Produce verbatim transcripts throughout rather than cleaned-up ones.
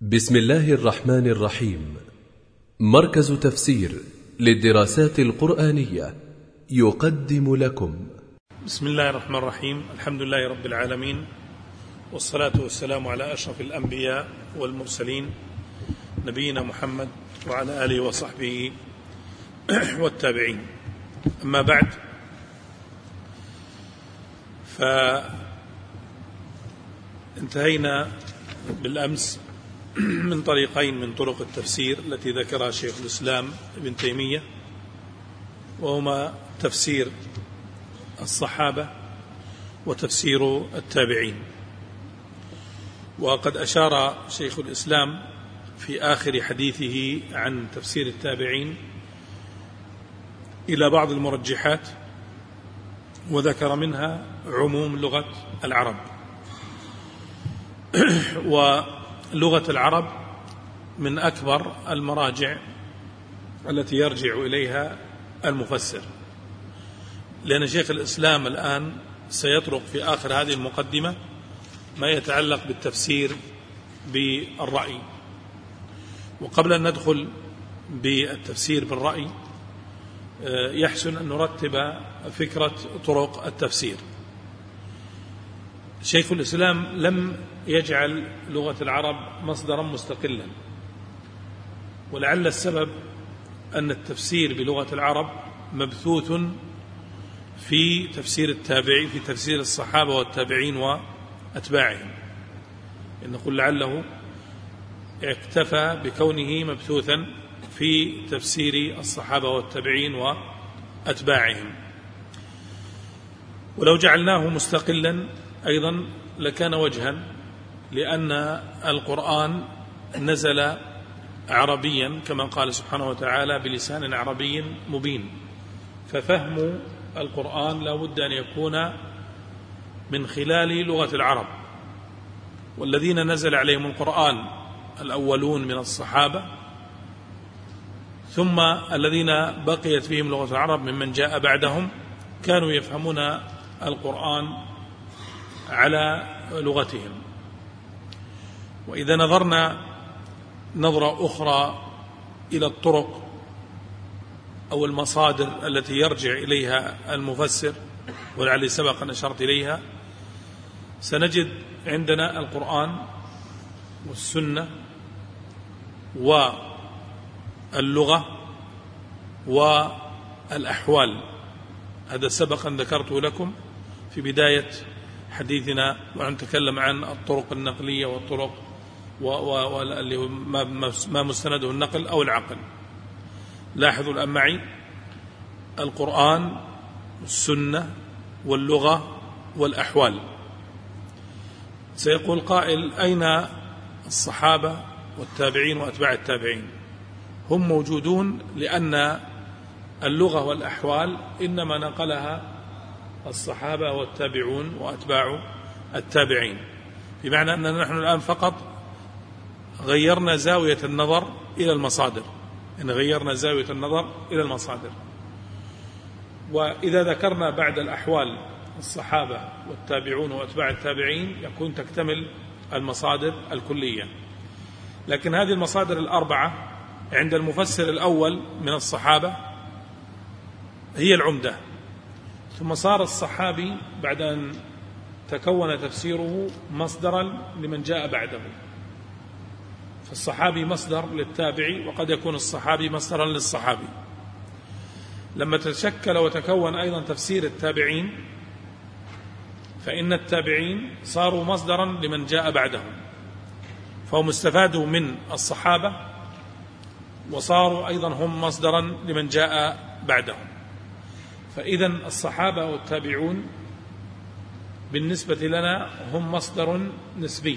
بسم الله الرحمن الرحيم. مركز تفسير للدراسات القرآنية يقدم لكم بسم الله الرحمن الرحيم. الحمد لله رب العالمين، والصلاة والسلام على أشرف الأنبياء والمرسلين نبينا محمد وعلى آله وصحبه والتابعين. أما بعد، فانتهينا بالأمس من طريقين من طرق التفسير التي ذكرها شيخ الإسلام ابن تيمية، وهما تفسير الصحابة وتفسير التابعين. وقد أشار شيخ الإسلام في آخر حديثه عن تفسير التابعين إلى بعض المرجحات، وذكر منها عموم لغة العرب. ولغة العرب من أكبر المراجع التي يرجع إليها المفسر، لأن شيخ الإسلام الآن سيطرق في آخر هذه المقدمة ما يتعلق بالتفسير بالرأي. وقبل أن ندخل بالتفسير بالرأي، يحسن أن نرتب فكرة طرق التفسير. شيخ الإسلام لم يجعل لغة العرب مصدرا مستقلا، ولعل السبب أن التفسير بلغة العرب مبثوث في تفسير التابعي في تفسير الصحابة والتابعين وأتباعهم. نقول لعله اكتفى بكونه مبثوثا في تفسير الصحابة والتابعين وأتباعهم، ولو جعلناه مستقلا أيضا لكان وجها، لأن القرآن نزل عربيا كما قال سبحانه وتعالى بلسان عربي مبين، ففهم القرآن لا بد أن يكون من خلال لغة العرب. والذين نزل عليهم القرآن الأولون من الصحابة، ثم الذين بقيت فيهم لغة العرب ممن جاء بعدهم، كانوا يفهمون القرآن على لغتهم. وإذا نظرنا نظرة أخرى إلى الطرق أو المصادر التي يرجع إليها المفسر، ولعلي سبق أن أشرت إليها، سنجد عندنا القرآن والسنة واللغة والأحوال. هذا سبق أن ذكرته لكم في بداية حديثنا، ونتكلم عن الطرق النقلية والطرق واللي هو ما مستنده النقل أو العقل. لاحظوا الآن معي القرآن والسنة واللغة والأحوال. سيقول قائل: أين الصحابة والتابعين وأتباع التابعين؟ هم موجودون، لأن اللغة والأحوال إنما نقلها الصحابة والتابعون وأتباع التابعين، بمعنى أننا نحن الآن فقط غيرنا زاوية النظر إلى المصادر، إن غيرنا زاوية النظر إلى المصادر. وإذا ذكرنا بعد الأحوال الصحابة والتابعون وأتباع التابعين يكون تكتمل المصادر الكلية. لكن هذه المصادر الأربعة عند المفسر الأول من الصحابة هي العمدة، ثم صار الصحابي بعد أن تكون تفسيره مصدرا لمن جاء بعده، فالصحابي مصدر للتابعي، وقد يكون الصحابي مصدرا للصحابي. لما تشكل وتكون أيضا تفسير التابعين، فإن التابعين صاروا مصدرا لمن جاء بعدهم، فهم استفادوا من الصحابة وصاروا أيضا هم مصدرا لمن جاء بعدهم. فإذا الصحابة والتابعون بالنسبة لنا هم مصدر نسبي،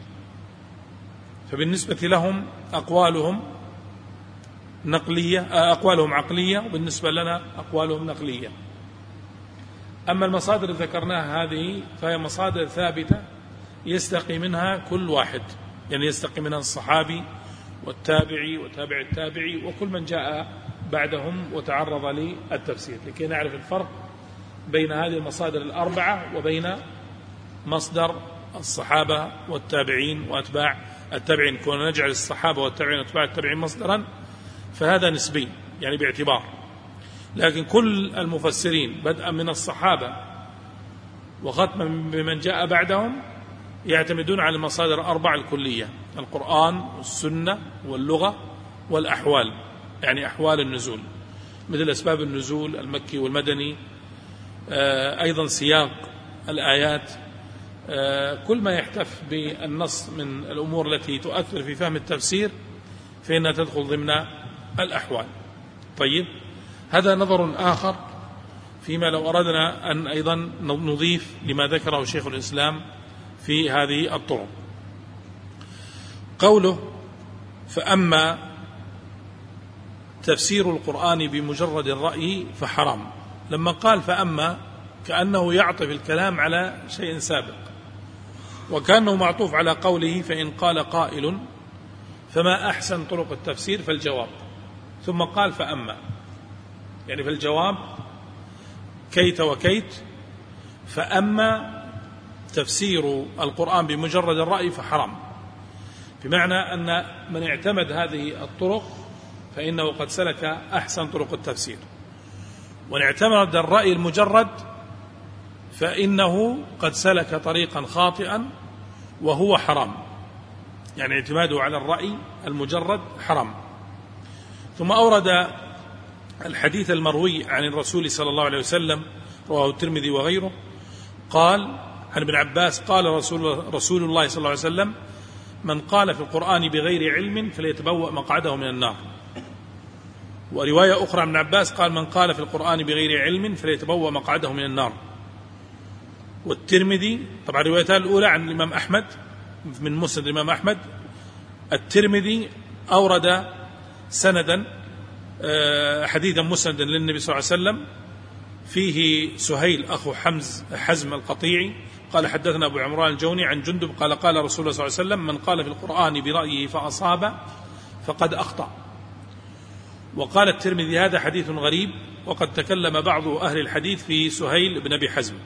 فبالنسبة لهم أقوالهم نقلية أقوالهم عقلية، وبالنسبة لنا أقوالهم نقلية. أما المصادر اللي ذكرناها هذه فهي مصادر ثابتة يستقي منها كل واحد، يعني يستقي منها الصحابي والتابعي وتابع التابعي وكل من جاء بعدهم وتعرض للتفسير، لكي نعرف الفرق بين هذه المصادر الأربعة وبين مصدر الصحابة والتابعين وأتباع التابعين، كنا نجعل الصحابة والتابعين وأتباع التابعين مصدرا فهذا نسبي يعني باعتبار، لكن كل المفسرين بدءا من الصحابة وختما بمن جاء بعدهم يعتمدون على المصادر الأربع الكلية: القرآن والسنة واللغة والأحوال، يعني أحوال النزول مثل أسباب النزول المكي والمدني، أيضا سياق الآيات، كل ما يحتف بالنص من الأمور التي تؤثر في فهم التفسير فإنها تدخل ضمن الأحوال. طيب، هذا نظر آخر فيما لو أردنا أن أيضا نضيف لما ذكره شيخ الإسلام في هذه الطرق. قوله: فأما تفسير القرآن بمجرد الرأي فحرام، لما قال فأما كأنه يعطف الكلام على شيء سابق، وكأنه معطوف على قوله: فإن قال قائل فما أحسن طرق التفسير فالجواب، ثم قال فأما، يعني فالجواب كيت وكيت. فأما تفسير القرآن بمجرد الرأي فحرام، بمعنى أن من اعتمد هذه الطرق فإنه قد سلك أحسن طرق التفسير، ومن اعتمد الرأي المجرد فإنه قد سلك طريقا خاطئا وهو حرام، يعني اعتماده على الرأي المجرد حرام. ثم أورد الحديث المروي عن الرسول صلى الله عليه وسلم رواه الترمذي وغيره، قال عن ابن عباس قال رسول, رسول الله صلى الله عليه وسلم: من قال في القرآن بغير علم فليتبوأ مقعده من النار. ورواية أخرى عن ابن عباس قال: من قال في القرآن بغير علم فليتبوأ مقعده من النار. والترمذي، طبعا الروايتان الأولى عن الإمام أحمد من مسند الإمام أحمد، الترمذي أورد سندا حديثا مسندا للنبي صلى الله عليه وسلم فيه سهيل أخو حمز حزم القطيعي قال: حدثنا أبو عمران الجوني عن جندب قال: قال رسول الله صلى الله عليه وسلم: من قال في القرآن برأيه فأصاب فقد أخطأ. وقال الترمذي: هذا حديث غريب، وقد تكلم بعض أهل الحديث في سهيل بن أبي حزم.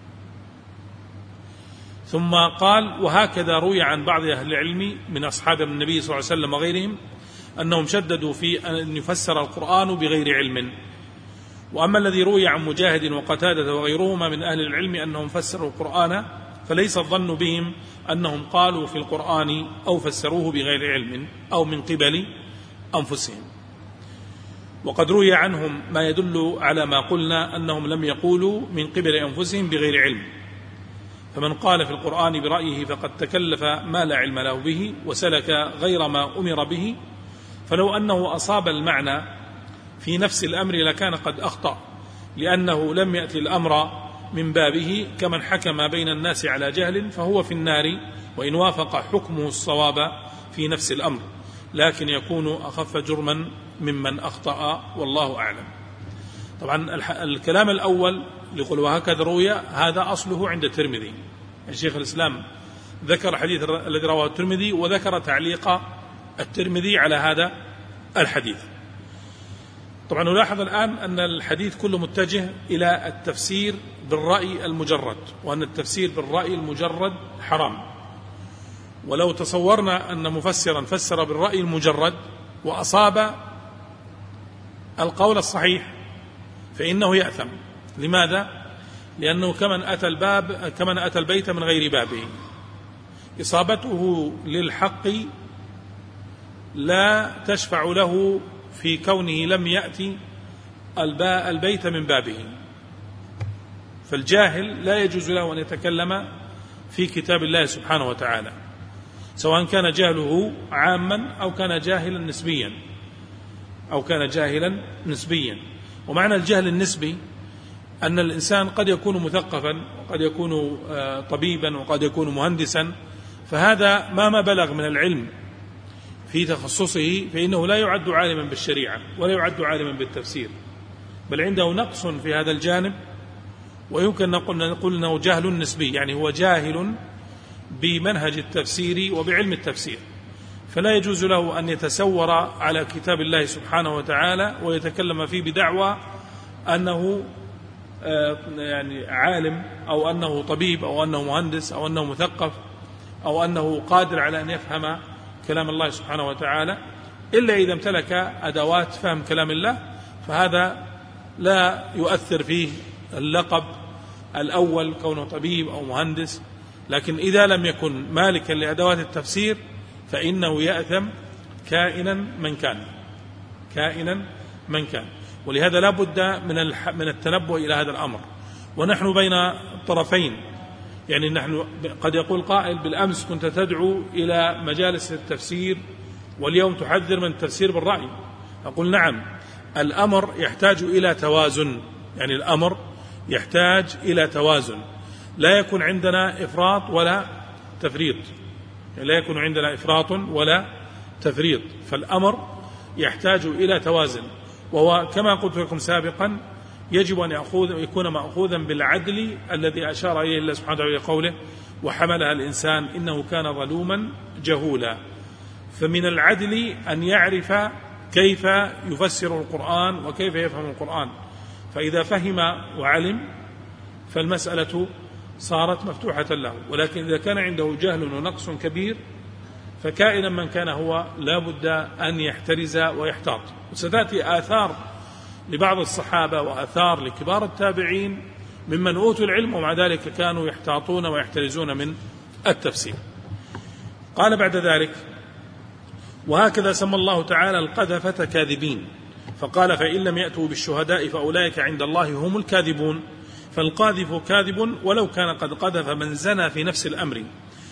ثم قال: وهكذا روي عن بعض أهل العلم من أصحاب النبي صلى الله عليه وسلم وغيرهم أنهم شددوا في أن يفسر القرآن بغير علم. وأما الذي روي عن مجاهد وقتادة وغيرهما من أهل العلم أنهم فسروا القرآن فليس الظن بهم أنهم قالوا في القرآن أو فسروه بغير علم أو من قبل أنفسهم. وقد روي عنهم ما يدل على ما قلنا أنهم لم يقولوا من قبل أنفسهم بغير علم. فمن قال في القرآن برأيه فقد تكلف ما لا علم له به وسلك غير ما أمر به، فلو أنه أصاب المعنى في نفس الأمر لكان قد أخطأ، لأنه لم يأتي الأمر من بابه، كمن حكم بين الناس على جهل فهو في النار وإن وافق حكمه الصواب في نفس الأمر، لكن يكون أخف جرما ممن أخطأ، والله أعلم. طبعا الكلام الأول يقول وهكذا روي، هذا أصله عند الترمذي. الشيخ الإسلام ذكر حديث الذي رواه الترمذي وذكر تعليق الترمذي على هذا الحديث. طبعا نلاحظ الآن أن الحديث كله متجه إلى التفسير بالرأي المجرد، وأن التفسير بالرأي المجرد حرام. ولو تصورنا أن مفسرا فسر بالرأي المجرد وأصاب القول الصحيح فإنه يأثم. لماذا؟ لأنه كمن أتى الباب كمن أتى البيت من غير بابه، إصابته للحق لا تشفع له في كونه لم يأتي البيت من بابه. فالجاهل لا يجوز له أن يتكلم في كتاب الله سبحانه وتعالى، سواء كان جهله عاما أو كان جاهلا نسبيا أو كان جاهلا نسبيا. ومعنى الجهل النسبي أن الإنسان قد يكون مثقفا وقد يكون طبيبا وقد يكون مهندسا، فهذا ما ما بلغ من العلم في تخصصه فإنه لا يعد عالما بالشريعة ولا يعد عالما بالتفسير، بل عنده نقص في هذا الجانب، ويمكن نقول أنه جهل نسبي، يعني هو جاهل بمنهج التفسير وبعلم التفسير، فلا يجوز له أن يتسور على كتاب الله سبحانه وتعالى ويتكلم فيه بدعوى أنه يعني عالم أو أنه طبيب أو أنه مهندس أو أنه مثقف أو أنه قادر على أن يفهم كلام الله سبحانه وتعالى إلا إذا امتلك أدوات فهم كلام الله، فهذا لا يؤثر فيه اللقب الأول كونه طبيب أو مهندس. لكن إذا لم يكن مالكا لأدوات التفسير فإنه يأثم كائنا من كان كائنا من كان ولهذا لا بد من من التنبؤ إلى هذا الأمر. ونحن بين الطرفين، يعني نحن قد يقول قائل بالأمس كنت تدعو إلى مجالس التفسير واليوم تحذر من التفسير بالرأي. أقول نعم، الأمر يحتاج إلى توازن، يعني الأمر يحتاج إلى توازن، لا يكون عندنا إفراط ولا تفريط، يعني لا يكون عندنا إفراط ولا تفريط، فالأمر يحتاج إلى توازن. وهو كما قلت لكم سابقا يجب أن يكون مأخوذا بالعدل الذي أشار إليه الله سبحانه وتعالى قوله وحملها الإنسان إنه كان ظلوما جهولا. فمن العدل أن يعرف كيف يفسر القرآن وكيف يفهم القرآن، فإذا فهم وعلم فالمسألة صارت مفتوحة له. ولكن إذا كان عنده جهل ونقص كبير فكائنا من كان هو لا بد أن يحترز ويحتاط. وستأتي آثار لبعض الصحابة وآثار لكبار التابعين ممن أوتوا العلم ومع ذلك كانوا يحتاطون ويحترزون من التفسير. قال بعد ذلك: وهكذا سمى الله تعالى القذفة كاذبين، فقال: فإن لم يأتوا بالشهداء فأولئك عند الله هم الكاذبون. فالقاذف كاذب ولو كان قد قذف من زنى في نفس الأمر،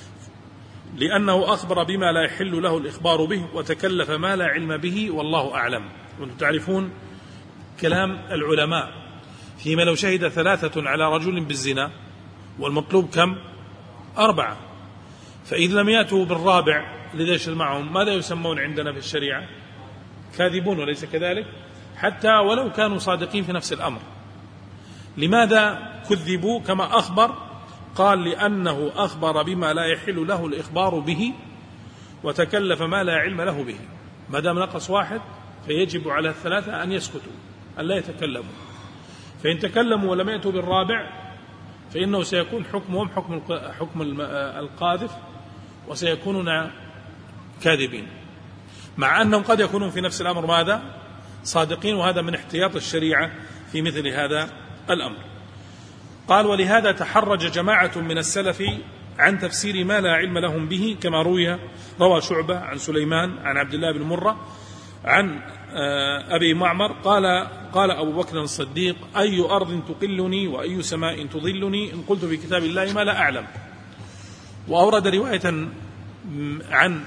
لأنه أخبر بما لا يحل له الإخبار به وتكلف ما لا علم به والله أعلم. وأنتم تعرفون كلام العلماء فيما لو شهد ثلاثة على رجل بالزنا والمطلوب كم؟ أربعة، فإذا لم يأتوا بالرابع ليش معهم ماذا يسمون عندنا في الشريعة؟ كاذبون، وليس كذلك؟ حتى ولو كانوا صادقين في نفس الأمر. لماذا كذبوا كما أخبر؟ قال: لأنه أخبر بما لا يحل له الإخبار به وتكلف ما لا علم له به. ما دام نقص واحد فيجب على الثلاثة أن يسكتوا، أن لا يتكلموا. فإن تكلموا ولم يأتوا بالرابع فإنه سيكون حكمهم حكم حكم القاذف وسيكونون كاذبين، مع أنهم قد يكونون في نفس الأمر ماذا؟ صادقين. وهذا من احتياط الشريعة في مثل هذا الأمر. قال: ولهذا تحرج جماعة من السلف عن تفسير ما لا علم لهم به، كما روي روى شعبة عن سليمان عن عبد الله بن مرة عن أبي معمر قال: قال أبو بكر الصديق: أي أرض تقلني وأي سماء تظلني إن قلت في كتاب الله ما لا أعلم. وأورد رواية عن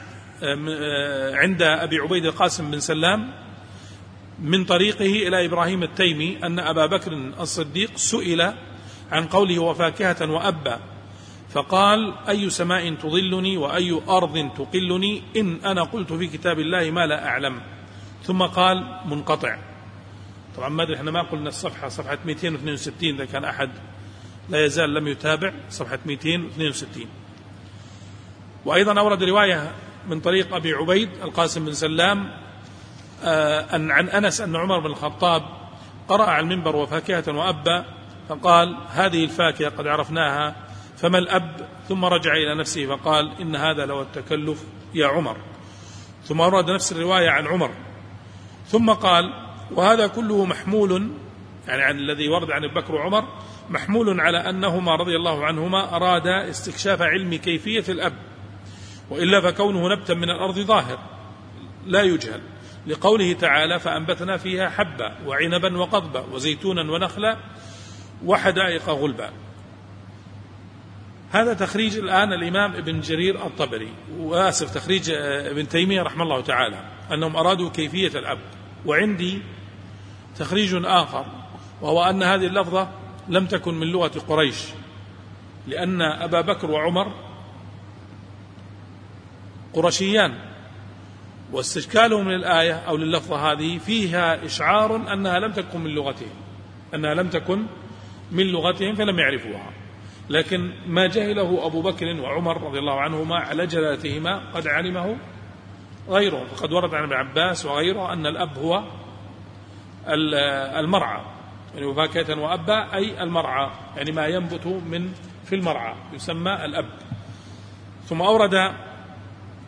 عند أبي عبيد القاسم بن سلام من طريقه إلى إبراهيم التيمي أن أبا بكر الصديق سئل عن قوله وفاكهة وأبا، فقال: أي سماء تظلني وأي أرض تقلني إن أنا قلت في كتاب الله ما لا أعلم. ثم قال منقطع. طبعا ما أدري إحنا ما قلنا الصفحة، صفحة مئتين واثنين وستين، إذا كان أحد لا يزال لم يتابع صفحة مئتين واثنين وستين. وأيضا أورد رواية من طريق أبي عبيد القاسم بن سلام أن عن أنس أن عمر بن الخطاب قرأ على المنبر وفاكهة وأبا، فقال: هذه الفاكهة قد عرفناها فما الأب؟ ثم رجع إلى نفسه فقال: إن هذا لو التكلف يا عمر. ثم أورد نفس الرواية عن عمر، ثم قال: وهذا كله محمول، يعني عن الذي ورد عن أبي بكر وعمر، محمول على أنهما رضي الله عنهما أرادا استكشاف علم كيفية الأب، وإلا فكونه نبتا من الأرض ظاهر لا يجهل، لقوله تعالى: فأنبتنا فيها حبا وعنبا وقضبا وزيتونا ونخلا وحدائق غلبا. هذا تخريج الآن الإمام ابن جرير الطبري، وآسف تخريج ابن تيمية رحمه الله تعالى، أنهم أرادوا كيفية الأب. وعندي تخريج آخر، وهو أن هذه اللفظة لم تكن من لغة قريش، لأن أبا بكر وعمر قرشيان، واستشكالهم للآية أو لللفظة هذه فيها إشعار أنها لم تكن من لغتهم، أنها لم تكن من لغتهم فلم يعرفوها. لكن ما جهله أبو بكر وعمر رضي الله عنهما على جلالتهما قد علمه غيره، فقد ورد عن ابن عباس وغيره أن الأب هو المرعى، يعني فاكهة وأبا أي المرعى، يعني ما ينبت من في المرعى يسمى الأب. ثم أورد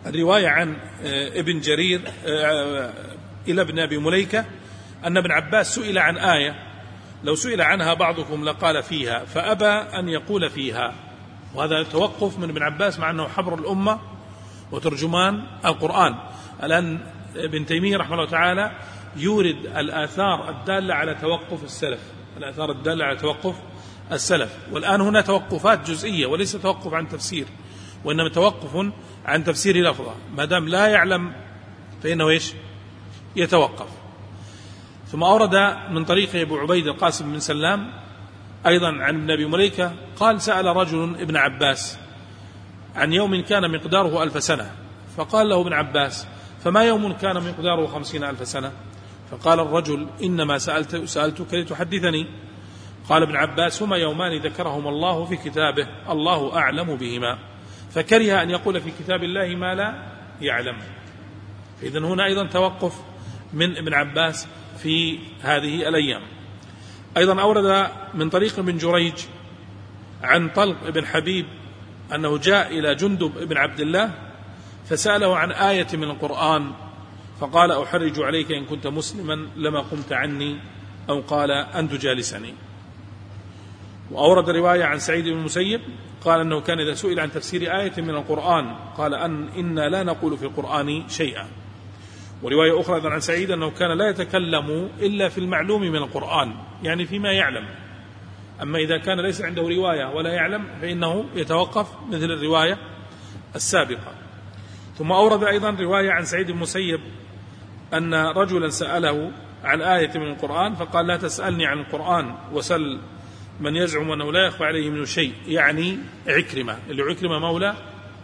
الرواية عن ابن جرير إلى ابن أبي مليكة أن ابن عباس سئل عن آية لو سئل عنها بعضكم لقال فيها فأبى أن يقول فيها، وهذا توقف من ابن عباس مع أنه حبر الأمة وترجمان القرآن. الآن ابن تيمية رحمه الله تعالى يورد الآثار الدالة على توقف السلف، الآثار الدالة على توقف السلف، والآن هنا توقفات جزئية وليس توقف عن تفسير، وإنما توقف عن تفسير لفظة، ما دام لا يعلم فإنه إيش يتوقف. ثم أورد من طريق أبو عبيد القاسم بن سلام أيضا عن ابن أبي مليكة قال سأل رجل ابن عباس عن يوم كان مقداره ألف سنة، فقال له ابن عباس فما يوم كان مقداره خمسين ألف سنة؟ فقال الرجل إنما سألت سألتك لتحدثني. قال ابن عباس هما يومان ذكرهما الله في كتابه الله أعلم بهما، فكره أن يقول في كتاب الله ما لا يعلم. إذن هنا أيضا توقف من ابن عباس في هذه الأيام. أيضا أورد من طريق ابن جريج عن طلق بن حبيب أنه جاء إلى جندب بن عبد الله فسأله عن آية من القرآن فقال أحرج عليك إن كنت مسلما لما قمت عني، أو قال أن تجالسني. وأورد رواية عن سعيد بن المسيب قال أنه كان إذا سئل عن تفسير آية من القرآن قال أن إنا لا نقول في القرآن شيئا. ورواية أخرى عن سعيد أنه كان لا يتكلم إلا في المعلوم من القرآن، يعني فيما يعلم، أما إذا كان ليس عنده رواية ولا يعلم فإنه يتوقف مثل الرواية السابقة. ثم أورد أيضا رواية عن سعيد بن المسيب أن رجلا سأله عن آية من القرآن فقال لا تسألني عن القرآن وسل من يزعم أنه لا يخفى عليه منه شيء، يعني عكرمة، اللي عكرمة مولى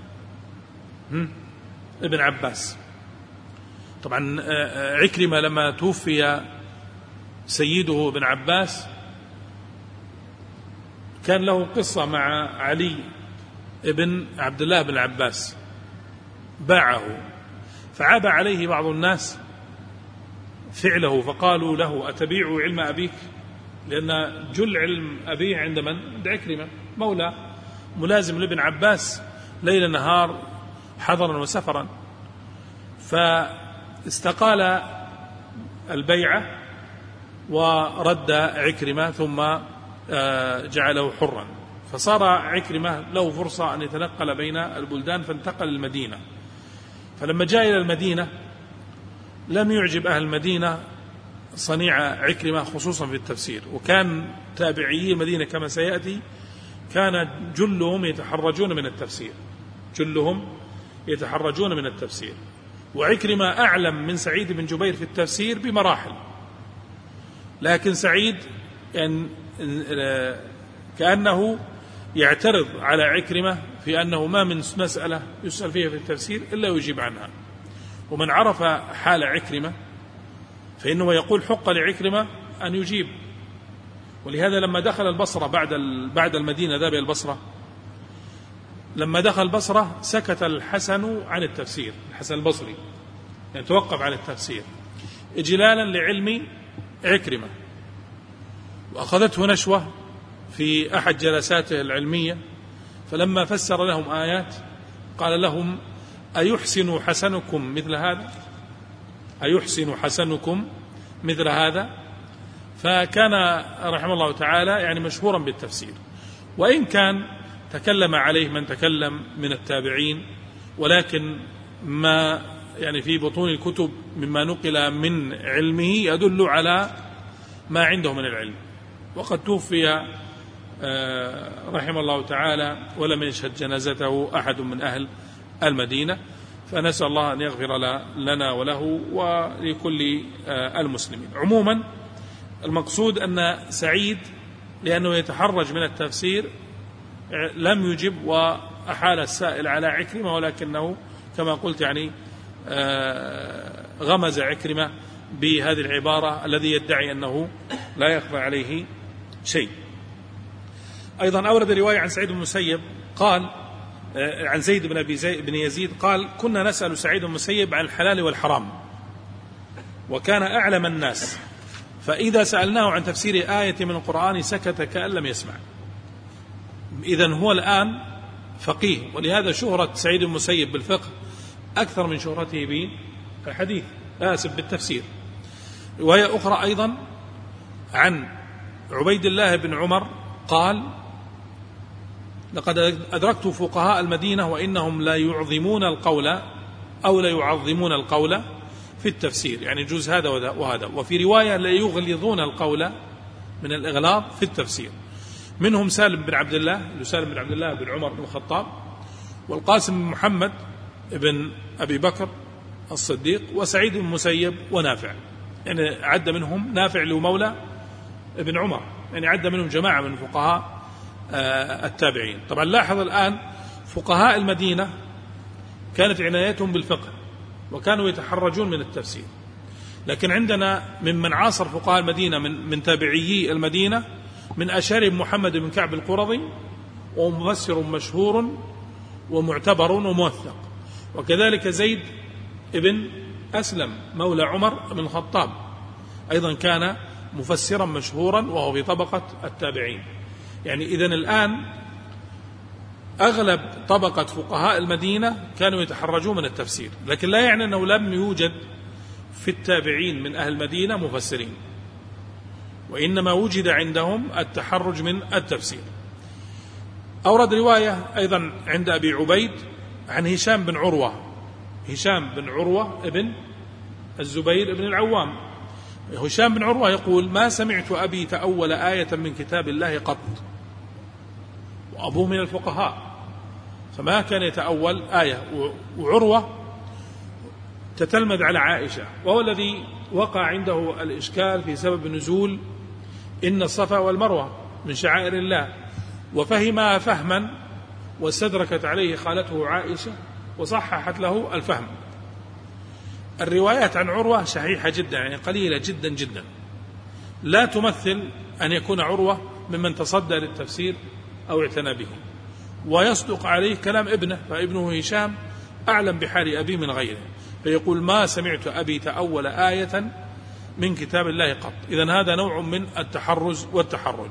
ابن عباس. طبعا عكرمة لما توفي سيده ابن عباس كان له قصة مع علي ابن عبد الله بن عباس، باعه، فعاب عليه بعض الناس فعله فقالوا له أتبيع علم أبيك، لأن جل علم أبيه عند من؟ عند عكرمة مولى ملازم لابن عباس ليل نهار حضرا وسفرا، فاستقال البيعة ورد عكرمة ثم جعله حرا، فصار عكرمة له فرصة أن يتنقل بين البلدان فانتقل المدينة. فلما جاء إلى المدينة لم يعجب أهل المدينة صنيع عكرمة خصوصا في التفسير، وكان تابعي المدينة كما سيأتي كان جلهم يتحرجون من التفسير، جلهم يتحرجون من التفسير، وعكرمة أعلم من سعيد بن جبير في التفسير بمراحل، لكن سعيد يعني كأنه يعترض على عكرمة في أنه ما من مسألة يسأل فيها في التفسير إلا يجيب عنها. ومن عرف حال عكرمة فإنه يقول حق لعكرمة أن يجيب. ولهذا لما دخل البصرة بعد بعد المدينة ذهب إلى البصرة، لما دخل البصرة سكت الحسن عن التفسير، الحسن البصري يعني توقف عن التفسير إجلالا لعلم عكرمة، وأخذته نشوة في أحد جلساته العلمية، فلما فسر لهم آيات قال لهم أيحسن حسنكم مثل هذا؟ أيحسن حسنكم مثل هذا؟ فكان رحمه الله تعالى يعني مشهورا بالتفسير، وإن كان تكلم عليه من تكلم من التابعين، ولكن ما يعني في بطون الكتب مما نقل من علمه يدل على ما عنده من العلم. وقد توفي رحمه الله تعالى ولم يشهد جنازته أحد من أهل المدينة، فنسأل الله أن يغفر لنا وله ولكل المسلمين. عموما المقصود أن سعيد لأنه يتحرج من التفسير لم يجب وأحال السائل على عكرمة، ولكنه كما قلت يعني غمز عكرمة بهذه العبارة الذي يدعي أنه لا يخفى عليه شيء. أيضا أورد رواية عن سعيد بن المسيب قال عن زيد بن أبي زيد بن يزيد قال كنا نسأل سعيد بن المسيب عن الحلال والحرام وكان أعلم الناس، فإذا سألناه عن تفسير آية من القرآن سكت كأن لم يسمع. إذن هو الآن فقيه، ولهذا شهرة سعيد بن المسيب بالفقه أكثر من شهرته بالحديث آسف بالتفسير. رواية أخرى أيضا عن عبيد الله بن عمر قال: لقد أدركت فقهاء المدينة وإنهم لا يعظمون القول أو لا يعظمون القول في التفسير، يعني جزء هذا وهذا. وفي رواية لا يغلظون القول من الإغلاظ في التفسير. منهم سالم بن عبد الله سالم بن عبد الله بن عمر بن الخطاب، والقاسم بن محمد بن أبي بكر الصديق، وسعيد بن المسيب، ونافع. يعني عد منهم نافع له مولى ابن عمر، يعني عد منهم جماعة من فقهاء التابعين. طبعا لاحظ الآن فقهاء المدينة كانت عنايتهم بالفقه وكانوا يتحرجون من التفسير، لكن عندنا ممن عاصر فقهاء المدينة من, من تابعيي المدينة من أشهرهم محمد بن كعب القرظي، ومفسر مشهور ومعتبر وموثق، وكذلك زيد بن أسلم مولى عمر بن الخطاب أيضا كان مفسرا مشهورا وهو في طبقة التابعين. يعني إذن الآن أغلب طبقة فقهاء المدينة كانوا يتحرجون من التفسير، لكن لا يعني أنه لم يوجد في التابعين من أهل المدينة مفسرين، وإنما وجد عندهم التحرج من التفسير. أورد رواية أيضا عند أبي عبيد عن هشام بن عروة هشام بن عروة ابن الزبير ابن العوام. هشام بن عروة يقول: ما سمعت أبي تأول آية من كتاب الله قط، وأبوه من الفقهاء فما كان يتأول آية. وعروة تتلمذ على عائشة، وهو الذي وقع عنده الإشكال في سبب نزول إن الصفا والمروة من شعائر الله، وفهمها فهما واستدركت عليه خالته عائشة وصححت له الفهم. الروايات عن عروة شحيحة جدا، يعني قليلة جدا جدا، لا تمثل أن يكون عروة ممن تصدى للتفسير أو اعتنى به، ويصدق عليه كلام ابنه، فابنه هشام أعلم بحال أبي من غيره، فيقول: ما سمعت أبي تأول آية من كتاب الله قط. إذن هذا نوع من التحرز والتحرج.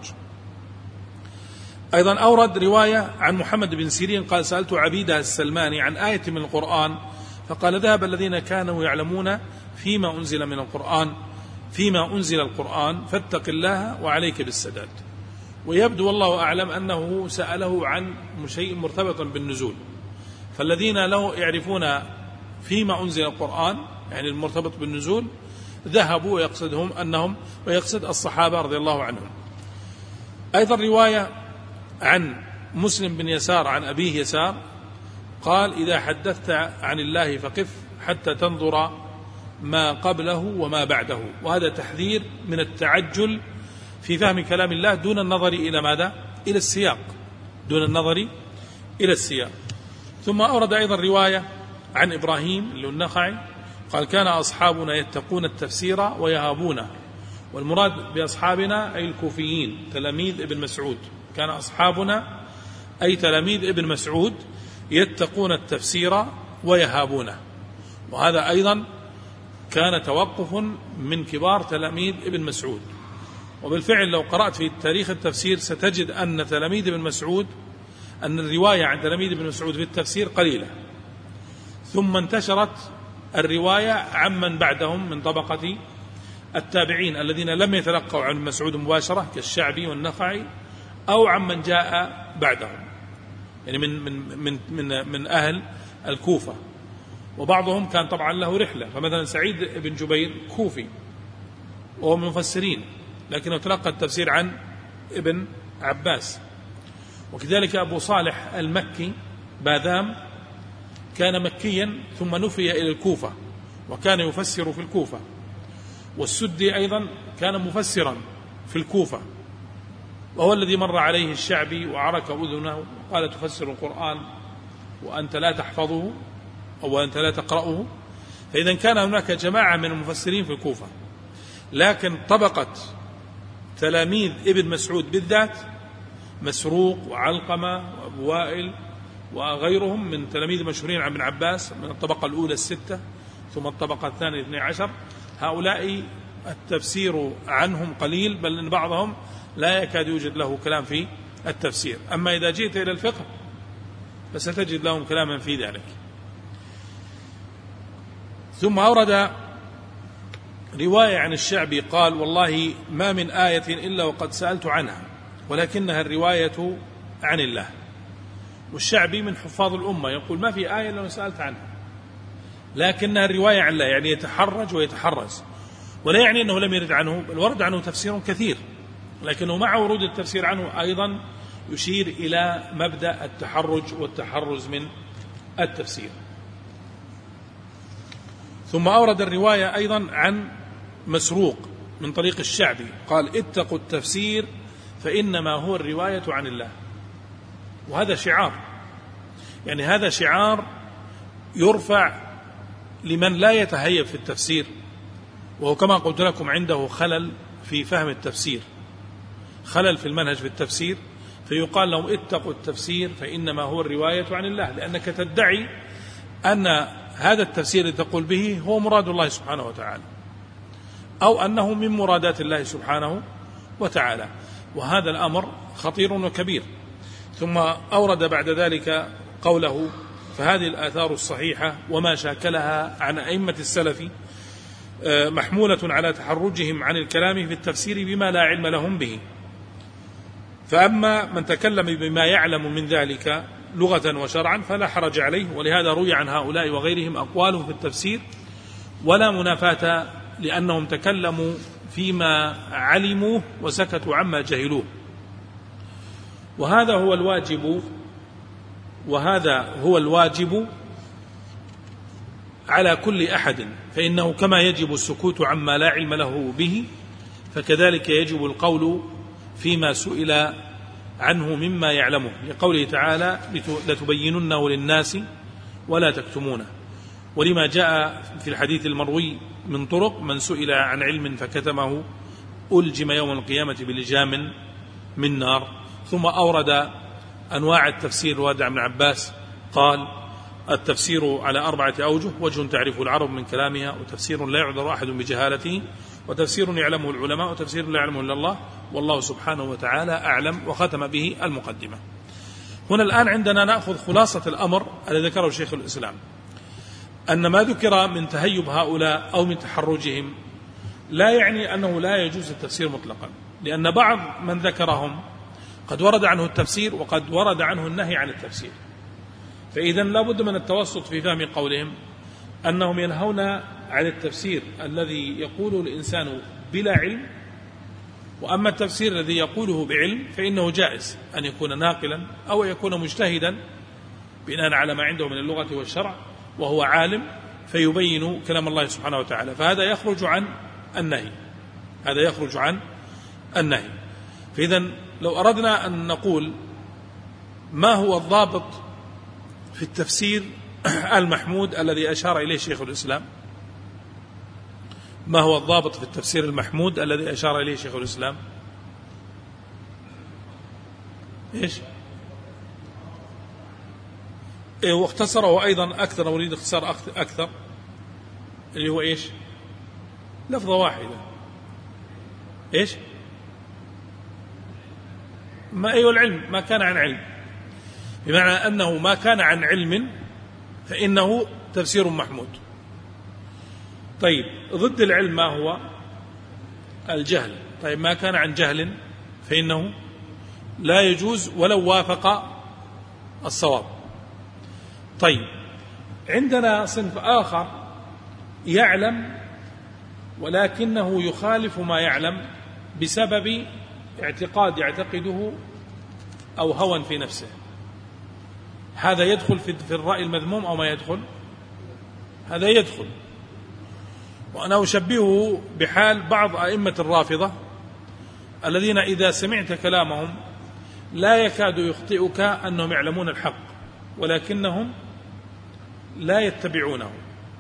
أيضا أورد رواية عن محمد بن سيرين قال: سألت عبيدة السلماني عن آية من القرآن فقال: ذهب الذين كانوا يعلمون فيما أنزل من القرآن فيما أنزل القرآن فاتق الله وعليك بالسداد. ويبدو والله أعلم أنه سأله عن شيء مرتبط بالنزول، فالذين له يعرفون فيما أنزل القرآن يعني المرتبط بالنزول ذهبوا ويقصدهم أنهم ويقصد الصحابة رضي الله عنهم. أيضا رواية عن مسلم بن يسار عن أبيه يسار قال: إذا حدثت عن الله فقف حتى تنظر ما قبله وما بعده. وهذا تحذير من التعجل في فهم كلام الله دون النظر إلى ماذا؟ إلى السياق دون النظر إلى السياق. ثم أورد أيضا رواية عن إبراهيم النخعي قال: كان أصحابنا يتقون التفسير ويهابونه. والمراد بأصحابنا أي الكوفيين تلاميذ ابن مسعود. كان أصحابنا أي تلاميذ ابن مسعود يتقون التفسير ويهابونه. وهذا أيضا كان توقف من كبار تلاميذ ابن مسعود. وبالفعل لو قرأت في تاريخ التفسير ستجد أن تلاميذ ابن مسعود أن الرواية عن تلاميذ ابن مسعود في التفسير قليلة، ثم انتشرت الرواية عمن بعدهم من طبقة التابعين الذين لم يتلقوا عن مسعود مباشرة كالشعبي والنخعي، أو عمن جاء بعدهم يعني من من من من, من أهل الكوفة. وبعضهم كان طبعا له رحلة، فمثلا سعيد بن جبير كوفي وهو من المفسرين لكنه تلقى التفسير عن ابن عباس. وكذلك أبو صالح المكي باذام كان مكيا ثم نفي إلى الكوفة وكان يفسر في الكوفة. والسدي أيضا كان مفسرا في الكوفة، وهو الذي مر عليه الشعبي وعرك أذنه وقال: تفسر القرآن وأنت لا تحفظه أو أنت لا تقرأه. فإذا كان هناك جماعة من المفسرين في الكوفة، لكن طبقة تلاميذ ابن مسعود بالذات مسروق وعلقمة وأبو وائل وغيرهم من تلاميذ مشهورين عن ابن عباس من الطبقة الأولى الستة ثم الطبقة الثانية اثني عشر، هؤلاء التفسير عنهم قليل، بل إن بعضهم لا يكاد يوجد له كلام في التفسير. أما إذا جئت إلى الفقه فستجد لهم كلاما في ذلك. ثم أورد رواية عن الشعبي قال: والله ما من آية إلا وقد سألت عنها ولكنها الرواية عن الله. والشعبي من حفاظ الأمة يقول: ما في آية إلا سألت عنها لكنها الرواية عن الله، يعني يتحرج ويتحرز، ولا يعني أنه لم يرد عنه، بل ورد عنه تفسير كثير، لكنه مع ورود التفسير عنه أيضا يشير إلى مبدأ التحرج والتحرز من التفسير. ثم أورد الرواية أيضا عن مسروق من طريق الشعبي قال: اتقوا التفسير فإنما هو الرواية عن الله. وهذا شعار، يعني هذا شعار يرفع لمن لا يتهيب في التفسير، وهو كما قلت لكم عنده خلل في فهم التفسير، خلل في المنهج في التفسير، فيقال لهم اتقوا التفسير فإنما هو الرواية عن الله، لأنك تدعي أن هذا التفسير الذي تقول به هو مراد الله سبحانه وتعالى، أو أنه من مرادات الله سبحانه وتعالى، وهذا الأمر خطير وكبير. ثم أورد بعد ذلك قوله: فهذه الآثار الصحيحة وما شاكلها عن أئمة السلف محمولة على تحرجهم عن الكلام في التفسير بما لا علم لهم به، فأما من تكلم بما يعلم من ذلك لغة وشرعا فلا حرج عليه، ولهذا روي عن هؤلاء وغيرهم أقواله في التفسير ولا منافاة، لأنهم تكلموا فيما علموه وسكتوا عما جهلوه. وهذا هو الواجب وهذا هو الواجب على كل أحد، فإنه كما يجب السكوت عما لا علم له به فكذلك يجب القول فيما سئل عنه مما يعلمه، لقوله تعالى: لتبيننه للناس ولا تكتمونه. ولما جاء في الحديث المروي من طرق: من سئل عن علم فكتمه ألجم يوم القيامة بلجام من نار. ثم أورد أنواع التفسير وارد عن ابن عباس قال: التفسير على أربعة أوجه: وجه تعرفه العرب من كلامها، وتفسير لا يعذر أحد بجهالته، وتفسير يعلمه العلماء، وتفسير لا يعلمه إلا الله، والله سبحانه وتعالى أعلم. وختم به المقدمة. هنا الآن عندنا نأخذ خلاصة الأمر الذي ذكره شيخ الإسلام، أن ما ذكر من تهيب هؤلاء أو من تحرجهم لا يعني أنه لا يجوز التفسير مطلقا، لأن بعض من ذكرهم قد ورد عنه التفسير وقد ورد عنه النهي عن التفسير، فإذا لا بد من التوسط في فهم قولهم، أنهم ينهون عن التفسير الذي يقوله الإنسان بلا علم، وأما التفسير الذي يقوله بعلم فإنه جائز أن يكون ناقلا أو يكون مجتهدا بناء على ما عنده من اللغة والشرع وهو عالم فيبين كلام الله سبحانه وتعالى، فهذا يخرج عن النهي، هذا يخرج عن النهي. فإذا لو أردنا أن نقول ما هو الضابط في التفسير المحمود الذي أشار إليه شيخ الإسلام، ما هو الضابط في التفسير المحمود الذي أشار إليه شيخ الإسلام؟ إيش؟ إيه، واختصره أيضا أكثر، أريد اختصار أكثر، اللي هو إيش؟ لفظة واحدة. إيش؟ ما أيوه العلم، ما كان عن علم، بمعنى أنه ما كان عن علم فإنه تفسير محمود. طيب ضد العلم ما هو؟ الجهل. طيب ما كان عن جهل فإنه لا يجوز ولو وافق الصواب. طيب عندنا صنف آخر يعلم ولكنه يخالف ما يعلم بسبب اعتقاد يعتقده أو هوى في نفسه، هذا يدخل في الرأي المذموم أو ما يدخل؟ هذا يدخل. وأنا أشبهه بحال بعض أئمة الرافضة الذين إذا سمعت كلامهم لا يكاد يخطئك أنهم يعلمون الحق ولكنهم لا يتبعونه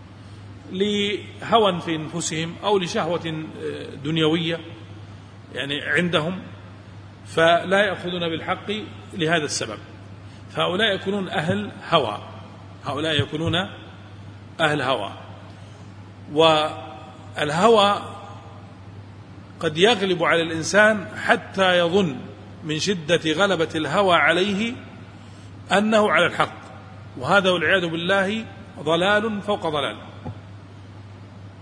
لهوى في أنفسهم أو لشهوة دنيوية يعني عندهم، فلا يأخذون بالحق لهذا السبب، فهؤلاء يكونون أهل هوى، هؤلاء يكونون أهل هوى. والهوى قد يغلب على الإنسان حتى يظن من شدة غلبة الهوى عليه أنه على الحق، وهذا والعياذ بالله ضلال فوق ضلال.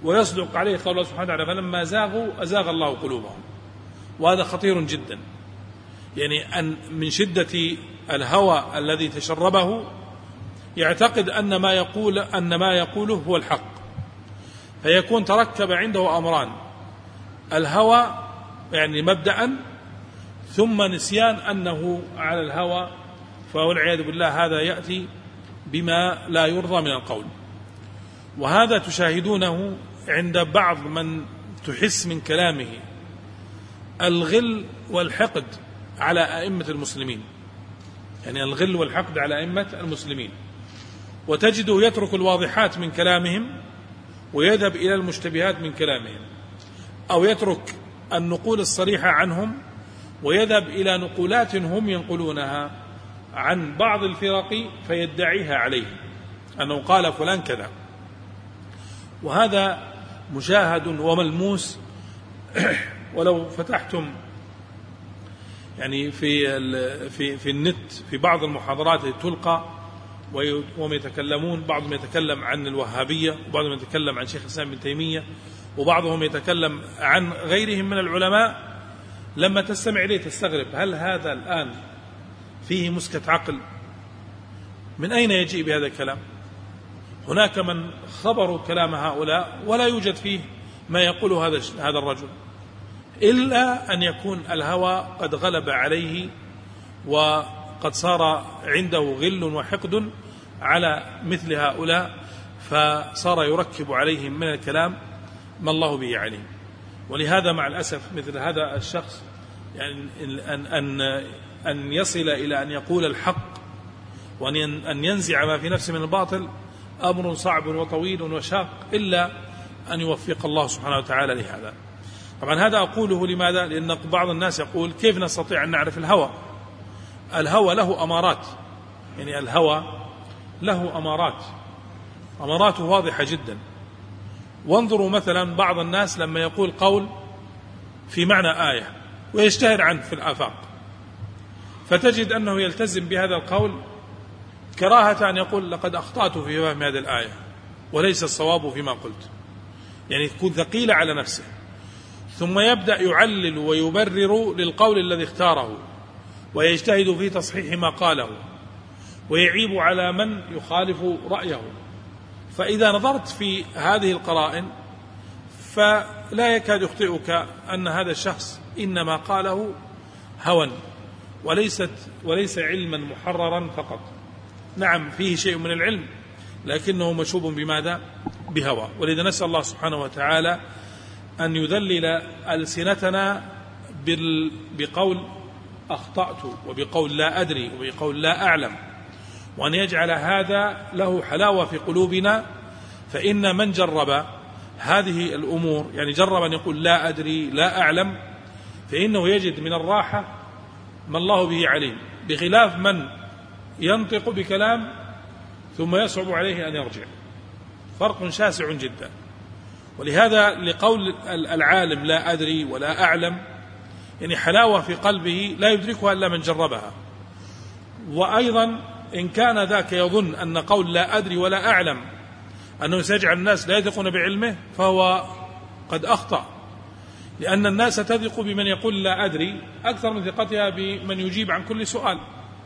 ويصدق عليه قول الله سبحانه وتعالى فلما زاغوا أزاغ الله قلوبهم. وهذا خطير جدا، يعني أن من شدة الهوى الذي تشربه يعتقد أن ما يقول أن ما يقوله هو الحق، فيكون تركب عنده أمران: الهوى يعني مبدأ، ثم نسيان أنه على الهوى، فوالعياذ بالله هذا يأتي بما لا يرضى من القول. وهذا تشاهدونه عند بعض من تحس من كلامه الغل والحقد على أئمة المسلمين، يعني الغل والحقد على أئمة المسلمين، وتجده يترك الواضحات من كلامهم ويذهب إلى المشتبهات من كلامهم، أو يترك النقول الصريحة عنهم ويذهب إلى نقولات هم ينقلونها عن بعض الفرق فيدعيها عليه أنه قال فلان كذا. وهذا مشاهد وملموس. ولو فتحتم يعني في في في النت في بعض المحاضرات التي تلقى وهم يتكلمون، بعضهم يتكلم عن الوهابية، وبعضهم يتكلم عن شيخ الإسلام ابن تيمية، وبعضهم يتكلم عن غيرهم من العلماء، لما تستمع إليه تستغرب هل هذا الآن فيه مسكة عقل؟ من أين يجيء بهذا الكلام؟ هناك من خبروا كلام هؤلاء ولا يوجد فيه ما يقوله هذا هذا الرجل، إلا أن يكون الهوى قد غلب عليه وقد صار عنده غل وحقد على مثل هؤلاء، فصار يركب عليهم من الكلام ما الله به عليم. ولهذا مع الأسف مثل هذا الشخص يعني أن أن أن يصل إلى أن يقول الحق وأن أن ينزع ما في نفسه من الباطل أمر صعب وطويل وشاق، إلا أن يوفق الله سبحانه وتعالى لهذا. طبعا هذا أقوله لماذا؟ لأن بعض الناس يقول كيف نستطيع أن نعرف الهوى؟ الهوى له أمارات، يعني الهوى له أمارات، أماراته واضحة جدا. وانظروا مثلا بعض الناس لما يقول قول في معنى آية ويشتهر عنه في الآفاق، فتجد أنه يلتزم بهذا القول كراهة أن يقول لقد أخطأت في فهم هذه الآية وليس الصواب فيما قلت، يعني تكون ثقيلة على نفسه، ثم يبدأ يعلل ويبرر للقول الذي اختاره ويجتهد في تصحيح ما قاله ويعيب على من يخالف رأيه. فإذا نظرت في هذه القرائن فلا يكاد يخطئك أن هذا الشخص إنما قاله هوى وليست وليس علما محررا فقط. نعم فيه شيء من العلم لكنه مشوب بماذا؟ بهوى. ولذا نسأل الله سبحانه وتعالى أن يذلل ألسنتنا بقول أخطأت وبقول لا أدري وبقول لا أعلم، وأن يجعل هذا له حلاوة في قلوبنا. فإن من جرب هذه الأمور، يعني جرب أن يقول لا أدري لا أعلم، فإنه يجد من الراحة ما الله به عليم، بخلاف من ينطق بكلام ثم يصعب عليه أن يرجع. فرق شاسع جدا. ولهذا لقول العالم لا أدري ولا أعلم يعني حلاوة في قلبه لا يدركها إلا من جربها. وأيضا إن كان ذاك يظن أن قول لا أدري ولا أعلم أنه سيجعل الناس لا يثقون بعلمه فهو قد أخطأ، لأن الناس تثق بمن يقول لا أدري أكثر من ثقتها بمن يجيب عن كل سؤال.